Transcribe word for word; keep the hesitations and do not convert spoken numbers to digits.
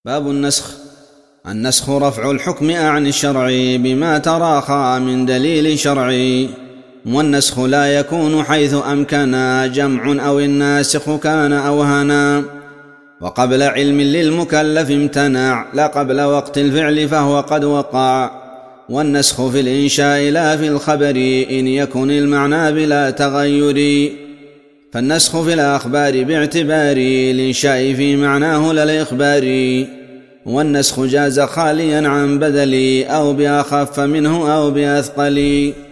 باب النسخ. النسخ رفع الحكم عن الشرع بما تراخى من دليل شرعي، والنسخ لا يكون حيث أمكنا جمع أو الناسخ كان أوهنا، وقبل علم للمكلف امتنع لا قبل وقت الفعل فهو قد وقع. والنسخ في الإنشاء لا في الخبر إن يكن المعنى بلا تغير، فالنسخ في الأخبار باعتبار الإنشاء في معناه لا الإخبار، والنسخ جاز خاليا عن بدل أو بأخف منه أو بأثقل.